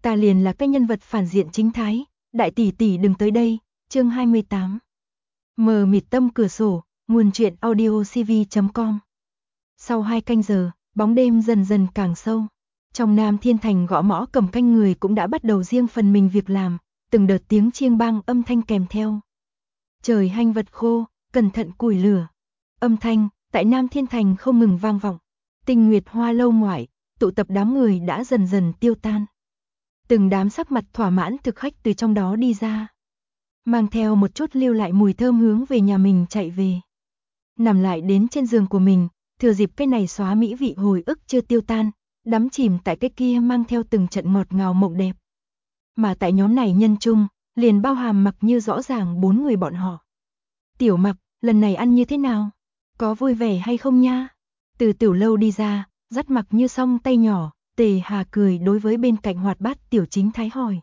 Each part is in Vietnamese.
ta liền là cái nhân vật phản diện chính thái, đại tỷ tỷ đừng tới đây. Chương 28. Mờ mịt tâm cửa sổ, nguồn truyện audiocv.com. Sau 2 canh giờ, bóng đêm dần dần càng sâu. Trong Nam Thiên Thành gõ mõ cầm canh người cũng đã bắt đầu riêng phần mình việc làm, từng đợt tiếng chiêng bang âm thanh kèm theo. Trời hanh vật khô, cẩn thận củi lửa. Âm thanh tại Nam Thiên Thành không ngừng vang vọng. Tinh Nguyệt Hoa lâu ngoại, tụ tập đám người đã dần dần tiêu tan. Từng đám sắc mặt thỏa mãn thực khách từ trong đó đi ra, mang theo một chút lưu lại mùi thơm hướng về nhà mình chạy về. Nằm lại đến trên giường của mình, thừa dịp cái này xóa mỹ vị hồi ức chưa tiêu tan, đắm chìm tại cái kia mang theo từng trận ngọt ngào mộng đẹp. Mà tại nhóm này nhân chung, liền bao hàm Mặc Như rõ ràng 4 người bọn họ. Tiểu Mặc, lần này ăn như thế nào? Có vui vẻ hay không nha? Từ tiểu lâu đi ra, dắt Mặc Như song tay nhỏ, Tề Hà cười đối với bên cạnh hoạt bát tiểu chính thái hỏi.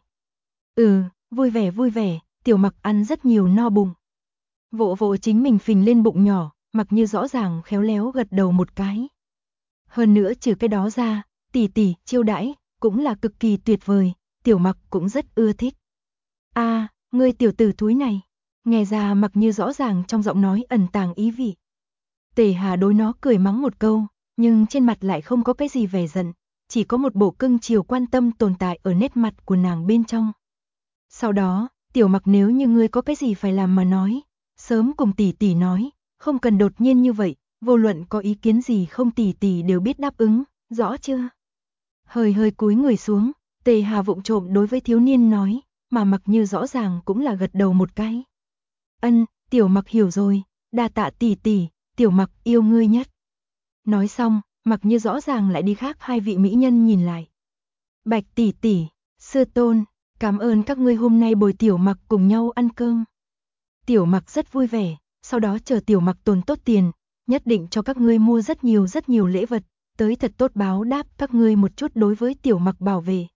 Vui vẻ, Tiểu Mặc ăn rất nhiều no bụng. Vỗ vỗ chính mình phình lên bụng nhỏ, Mặc Như rõ ràng khéo léo gật đầu một cái. Hơn nữa trừ cái đó ra, tỷ tỷ chiêu đãi cũng là cực kỳ tuyệt vời, Tiểu Mặc cũng rất ưa thích. Ngươi tiểu tử thúi này, nghe ra Mặc Như rõ ràng trong giọng nói ẩn tàng ý vị. Tề Hà đối nó cười mắng một câu, nhưng trên mặt lại không có cái gì vẻ giận, chỉ có một bộ cưng chiều quan tâm tồn tại ở nét mặt của nàng bên trong. Sau đó, Tiểu Mặc nếu như ngươi có cái gì phải làm mà nói, sớm cùng tỷ tỷ nói, không cần đột nhiên như vậy, vô luận có ý kiến gì không tỷ tỷ đều biết đáp ứng, rõ chưa? Hơi cúi người xuống, Tề Hà vụng trộm đối với thiếu niên nói, mà Mặc Như rõ ràng cũng là gật đầu một cái. Tiểu Mặc hiểu rồi, đa tạ tỷ tỷ, Tiểu Mặc yêu ngươi nhất. Nói xong, Mặc Như rõ ràng lại đi khác hai vị mỹ nhân nhìn lại. Bạch tỷ tỷ, sư tôn, cảm ơn các ngươi hôm nay bồi Tiểu Mặc cùng nhau ăn cơm. Tiểu Mặc rất vui vẻ, sau đó chờ Tiểu Mặc tồn tốt tiền, nhất định cho các ngươi mua rất nhiều lễ vật, tới thật tốt báo đáp các ngươi một chút đối với Tiểu Mặc bảo vệ.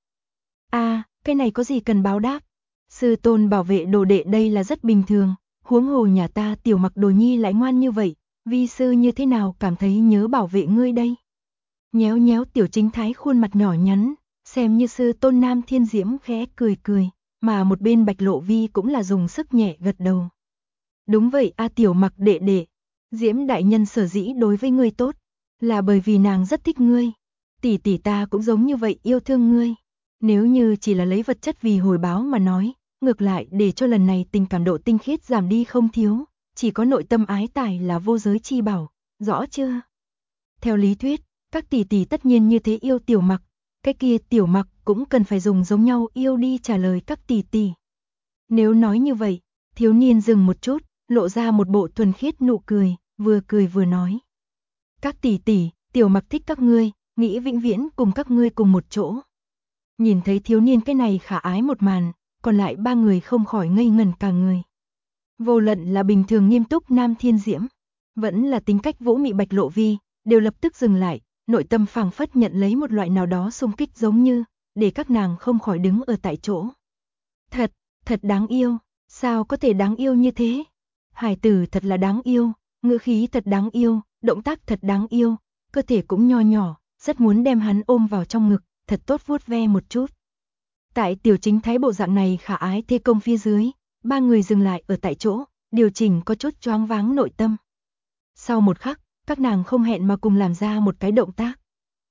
Cái này có gì cần báo đáp? Sư tôn bảo vệ đồ đệ đây là rất bình thường, huống hồ nhà ta Tiểu Mặc đồ nhi lại ngoan như vậy, vi sư như thế nào cảm thấy nhớ bảo vệ ngươi đây? Nhéo nhéo tiểu chính thái khuôn mặt nhỏ nhắn, xem như sư tôn Nam Thiên Diễm khẽ cười, mà một bên Bạch Lộ Vi cũng là dùng sức nhẹ gật đầu. Đúng vậy Tiểu Mặc đệ đệ, Diễm đại nhân sở dĩ đối với ngươi tốt, là bởi vì nàng rất thích ngươi. Tỷ tỷ ta cũng giống như vậy yêu thương ngươi. Nếu như chỉ là lấy vật chất vì hồi báo mà nói, ngược lại để cho lần này tình cảm độ tinh khiết giảm đi không thiếu, chỉ có nội tâm ái tài là vô giới chi bảo, rõ chưa? Theo lý thuyết, các tỷ tỷ tất nhiên như thế yêu Tiểu Mặc, cái kia Tiểu Mặc cũng cần phải dùng giống nhau yêu đi trả lời các tỷ tỷ. Nếu nói như vậy, thiếu niên dừng một chút, lộ ra một bộ thuần khiết nụ cười vừa nói. Các tỷ tỷ, Tiểu Mặc thích các ngươi, nghĩ vĩnh viễn cùng các ngươi cùng một chỗ. Nhìn thấy thiếu niên cái này khả ái một màn, còn lại 3 người không khỏi ngây ngẩn cả người. Vô luận là bình thường nghiêm túc Nam Thiên Diễm, vẫn là tính cách vũ mị Bạch Lộ Vi, đều lập tức dừng lại, nội tâm phảng phất nhận lấy một loại nào đó xung kích giống như, để các nàng không khỏi đứng ở tại chỗ. Thật đáng yêu, sao có thể đáng yêu như thế? Hải tử thật là đáng yêu, ngữ khí thật đáng yêu, động tác thật đáng yêu, cơ thể cũng nho nhỏ, rất muốn đem hắn ôm vào trong ngực, thật tốt vuốt ve một chút. Tại tiểu chính thái bộ dạng này khả ái thê công phía dưới, 3 người dừng lại ở tại chỗ, điều chỉnh có chút choáng váng nội tâm. Sau một khắc, các nàng không hẹn mà cùng làm ra một cái động tác.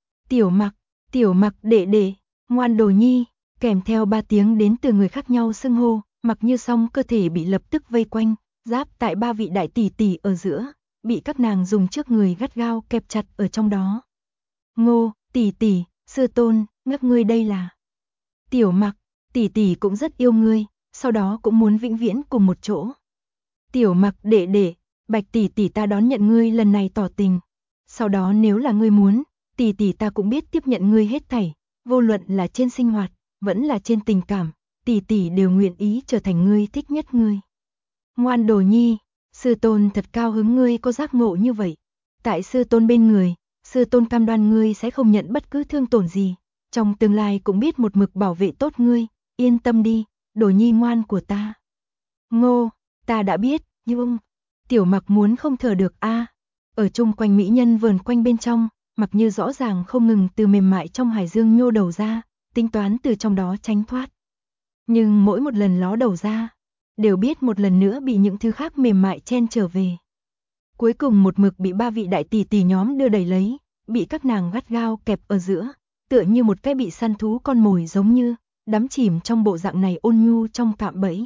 Tiểu Mặc đệ đệ, ngoan đồ nhi, kèm theo 3 tiếng đến từ người khác nhau xưng hô, Mặc Như song cơ thể bị lập tức vây quanh, giáp tại 3 vị đại tỷ tỷ ở giữa, bị các nàng dùng trước người gắt gao kẹp chặt ở trong đó. Ngô, tỷ tỷ, sư tôn, ngất ngươi đây là. Tiểu Mặc, tỷ tỷ cũng rất yêu ngươi, sau đó cũng muốn vĩnh viễn cùng một chỗ. Tiểu Mặc đệ đệ, Bạch tỷ tỷ ta đón nhận ngươi lần này tỏ tình. Sau đó nếu là ngươi muốn, tỷ tỷ ta cũng biết tiếp nhận ngươi hết thảy, vô luận là trên sinh hoạt, vẫn là trên tình cảm, tỷ tỷ đều nguyện ý trở thành ngươi thích nhất ngươi. Ngoan đồ nhi, sư tôn thật cao hứng ngươi có giác ngộ như vậy. Tại sư tôn bên người, sư tôn cam đoan ngươi sẽ không nhận bất cứ thương tổn gì, trong tương lai cũng biết một mực bảo vệ tốt ngươi, yên tâm đi, đồ nhi ngoan của ta. Ngô, ta đã biết, nhưng Tiểu Mặc muốn không thở được Ở chung quanh mỹ nhân vờn quanh bên trong, Mặc Như rõ ràng không ngừng từ mềm mại trong hải dương nhô đầu ra, tính toán từ trong đó tránh thoát. Nhưng mỗi một lần ló đầu ra, đều biết một lần nữa bị những thứ khác mềm mại chen trở về. Cuối cùng một mực bị ba vị đại tỷ tỷ nhóm đưa đẩy lấy, bị các nàng gắt gao kẹp ở giữa, tựa như một cái bị săn thú con mồi giống như, đắm chìm trong bộ dạng này ôn nhu trong cạm bẫy.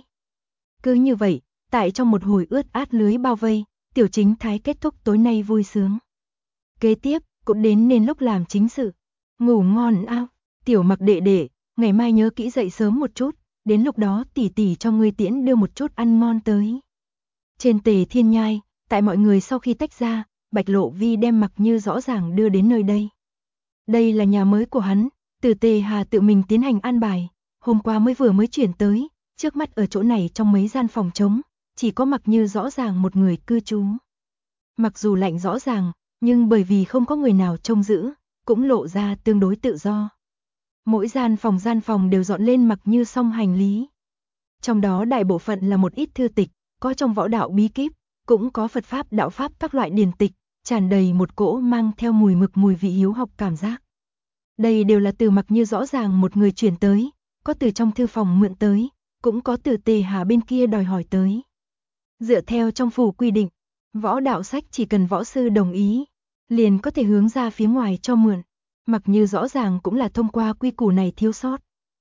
Cứ như vậy, tại trong một hồi ướt át lưới bao vây, Tiểu Chính Thái kết thúc tối nay vui sướng. Kế tiếp, cũng đến nên lúc làm chính sự. Ngủ ngon ao, Tiểu Mặc đệ đệ, ngày mai nhớ kỹ dậy sớm một chút, đến lúc đó tỷ tỷ cho ngươi tiễn đưa một chút ăn ngon tới. Trên Tề Thiên Nhai, tại mọi người sau khi tách ra, Bạch Lộ Vi đem Mặc Như rõ ràng đưa đến nơi đây. Đây là nhà mới của hắn, từ Tề Hà tự mình tiến hành an bài, hôm qua vừa mới chuyển tới, trước mắt ở chỗ này trong mấy gian phòng trống, chỉ có Mặc Như rõ ràng một người cư trú. Mặc dù lạnh rõ ràng, nhưng bởi vì không có người nào trông giữ, cũng lộ ra tương đối tự do. Mỗi gian phòng đều dọn lên Mặc Như xong hành lý. Trong đó đại bộ phận là một ít thư tịch, có trong võ đạo bí kíp, cũng có Phật pháp đạo pháp các loại điển tịch, tràn đầy một cỗ mang theo mùi mực mùi vị hiếu học cảm giác. Đây đều là từ Mặc Như rõ ràng một người chuyển tới, có từ trong thư phòng mượn tới, cũng có từ Tề Hà bên kia đòi hỏi tới. Dựa theo trong phủ quy định, võ đạo sách chỉ cần võ sư đồng ý, liền có thể hướng ra phía ngoài cho mượn. Mặc Như rõ ràng cũng là thông qua quy củ này thiếu sót.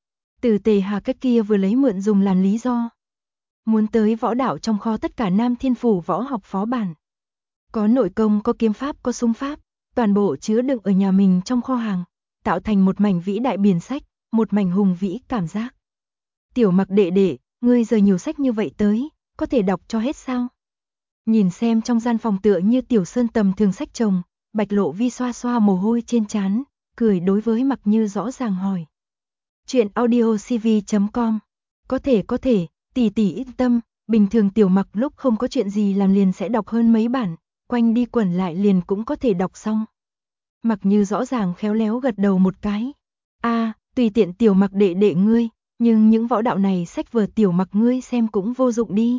Từ Tề Hà cách kia vừa lấy mượn dùng làm lý do. Muốn tới võ đạo trong kho tất cả Nam Thiên Phủ võ học phó bản. Có nội công, có kiếm pháp, có súng pháp, toàn bộ chứa đựng ở nhà mình trong kho hàng, tạo thành một mảnh vĩ đại biển sách, một mảnh hùng vĩ cảm giác. Tiểu Mặc đệ đệ, ngươi rời nhiều sách như vậy tới, có thể đọc cho hết sao? Nhìn xem trong gian phòng tựa như tiểu sơn tầm thường sách chồng, Bạch Lộ Vi xoa xoa mồ hôi trên trán, cười đối với Mặc Như rõ ràng hỏi. Chuyện audiocv.com. Có thể, tỷ tỷ yên tâm, bình thường Tiểu Mặc lúc không có chuyện gì làm liền sẽ đọc hơn mấy bản, quanh đi quẩn lại liền cũng có thể đọc xong. Mặc Như rõ ràng khéo léo gật đầu một cái. Tùy tiện Tiểu Mặc đệ đệ ngươi, nhưng những võ đạo này sách vở Tiểu Mặc ngươi xem cũng vô dụng đi.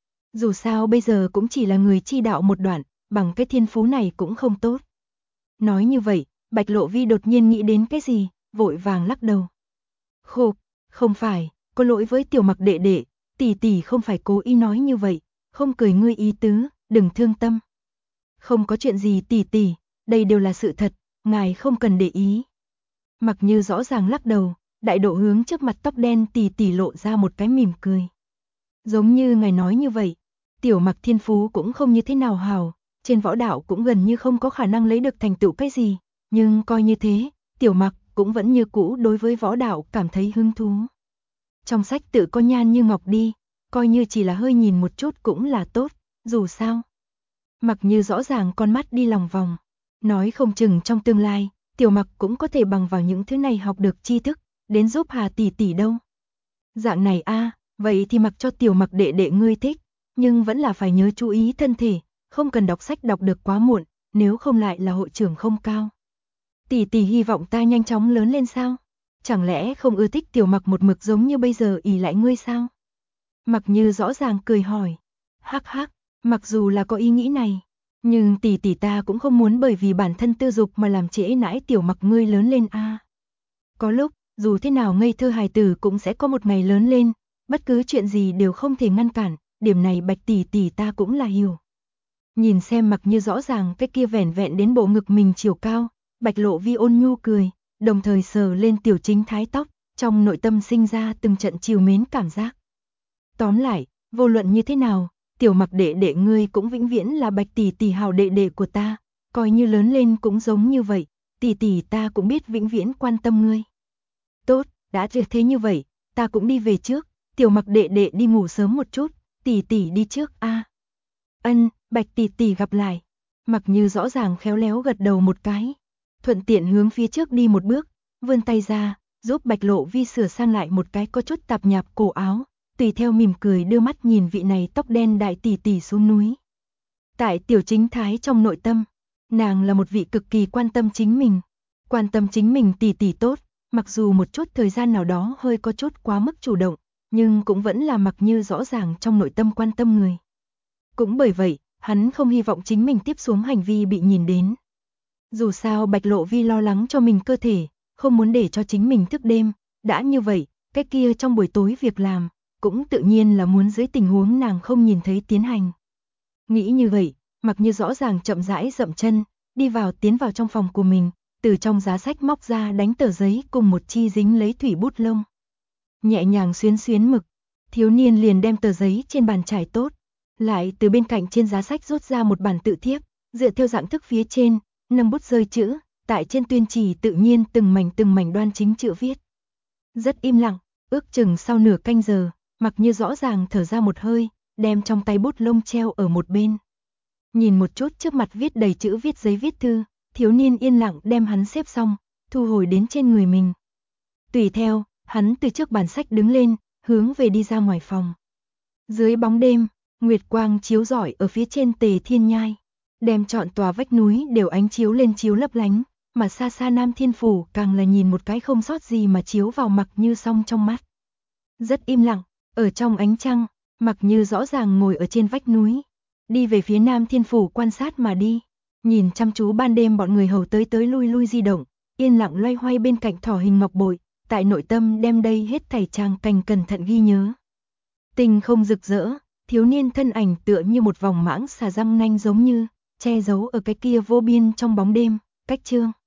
Dù sao bây giờ cũng chỉ là người chi đạo một đoạn, bằng cái thiên phú này cũng không tốt. Nói như vậy, Bạch Lộ Vi đột nhiên nghĩ đến cái gì, vội vàng lắc đầu. Khục, không phải, có lỗi với Tiểu Mặc đệ đệ, tỷ tỷ không phải cố ý nói như vậy, không cười ngươi ý tứ, đừng thương tâm. Không có chuyện gì tỷ tỷ, đây đều là sự thật, ngài không cần để ý. Mặc Như rõ ràng lắc đầu, đại độ hướng trước mặt tóc đen tỷ tỷ lộ ra một cái mỉm cười. Giống như ngài nói như vậy, Tiểu Mặc thiên phú cũng không như thế nào hào, trên võ đạo cũng gần như không có khả năng lấy được thành tựu cái gì, nhưng coi như thế, Tiểu Mặc cũng vẫn như cũ đối với võ đạo cảm thấy hứng thú. Trong sách tự có nhan như ngọc đi, coi như chỉ là hơi nhìn một chút cũng là tốt, dù sao. Mặc Như rõ ràng con mắt đi lòng vòng, nói không chừng trong tương lai, Tiểu Mặc cũng có thể bằng vào những thứ này học được tri thức, đến giúp Hà tỷ tỷ đâu. Dạng này vậy thì mặc cho Tiểu Mặc đệ đệ ngươi thích, nhưng vẫn là phải nhớ chú ý thân thể, không cần đọc sách đọc được quá muộn, nếu không lại là hội trưởng không cao. Tỷ tỷ hy vọng ta nhanh chóng lớn lên sao? Chẳng lẽ không ưa thích Tiểu Mặc một mực giống như bây giờ ỷ lại ngươi sao? Mặc Như rõ ràng cười hỏi. Hắc hắc, mặc dù là có ý nghĩ này, nhưng tỷ tỷ ta cũng không muốn bởi vì bản thân tư dục mà làm trễ nãi Tiểu Mặc ngươi lớn lên Có lúc, dù thế nào ngây thơ hài tử cũng sẽ có một ngày lớn lên, bất cứ chuyện gì đều không thể ngăn cản, điểm này Bạch tỷ tỷ ta cũng là hiểu. Nhìn xem Mặc Như rõ ràng cái kia vẻn vẹn đến bộ ngực mình chiều cao, Bạch Lộ Vi ôn nhu cười, đồng thời sờ lên Tiểu Chính Thái tóc, trong nội tâm sinh ra từng trận trìu mến cảm giác. Tóm lại, vô luận như thế nào, Tiểu Mặc đệ đệ ngươi cũng vĩnh viễn là Bạch tỷ tỷ hào đệ đệ của ta, coi như lớn lên cũng giống như vậy, tỷ tỷ ta cũng biết vĩnh viễn quan tâm ngươi. Tốt, đã thế như vậy, ta cũng đi về trước, Tiểu Mặc đệ đệ đi ngủ sớm một chút, tỷ tỷ đi trước Ân, Bạch tỷ tỷ gặp lại. Mặc Như rõ ràng khéo léo gật đầu một cái, thuận tiện hướng phía trước đi một bước, vươn tay ra, giúp Bạch Lộ Vi sửa sang lại một cái có chút tạp nhạp cổ áo, tùy theo mỉm cười đưa mắt nhìn vị này tóc đen đại tỷ tỷ xuống núi. Tại Tiểu Chính Thái trong nội tâm, nàng là một vị cực kỳ quan tâm chính mình tỷ tỷ tốt, mặc dù một chút thời gian nào đó hơi có chút quá mức chủ động, nhưng cũng vẫn là Mặc Như rõ ràng trong nội tâm quan tâm người. Cũng bởi vậy, hắn không hy vọng chính mình tiếp xuống hành vi bị nhìn đến. Dù sao Bạch Lộ Vi lo lắng cho mình cơ thể, không muốn để cho chính mình thức đêm, đã như vậy, cái kia trong buổi tối việc làm, cũng tự nhiên là muốn dưới tình huống nàng không nhìn thấy tiến hành. Nghĩ như vậy, Mặc Như rõ ràng chậm rãi dậm chân, tiến vào trong phòng của mình, từ trong giá sách móc ra đánh tờ giấy cùng một chi dính lấy thủy bút lông. Nhẹ nhàng xuyến xuyến mực, thiếu niên liền đem tờ giấy trên bàn trải tốt, lại từ bên cạnh trên giá sách rút ra một bản tự thiếp, dựa theo dạng thức phía trên, nâng bút rơi chữ, tại trên tuyên chỉ tự nhiên từng mảnh đoan chính chữ viết. Rất im lặng, ước chừng sau nửa canh giờ, Mặc Như rõ ràng thở ra một hơi, đem trong tay bút lông treo ở một bên. Nhìn một chút trước mặt viết đầy chữ viết giấy viết thư, thiếu niên yên lặng đem hắn xếp xong, thu hồi đến trên người mình. Tùy theo, hắn từ trước bàn sách đứng lên, hướng về đi ra ngoài phòng. Dưới bóng đêm, nguyệt quang chiếu rọi ở phía trên Tề Thiên Nhai, đem trọn tòa vách núi đều ánh chiếu lên chiếu lấp lánh, mà xa xa Nam Thiên Phủ càng là nhìn một cái không sót gì mà chiếu vào Mặc Như song trong mắt. Rất im lặng, ở trong ánh trăng, Mặc Như rõ ràng ngồi ở trên vách núi, đi về phía Nam Thiên Phủ quan sát mà đi, nhìn chăm chú ban đêm bọn người hầu tới lui lui di động, yên lặng loay hoay bên cạnh thỏ hình ngọc bội, tại nội tâm đem đây hết thảy tràng cảnh cẩn thận ghi nhớ. Tinh không rực rỡ, thiếu niên thân ảnh tựa như một vòng mãng xà răng nanh giống như che giấu ở cái kia vô biên trong bóng đêm. Cách chương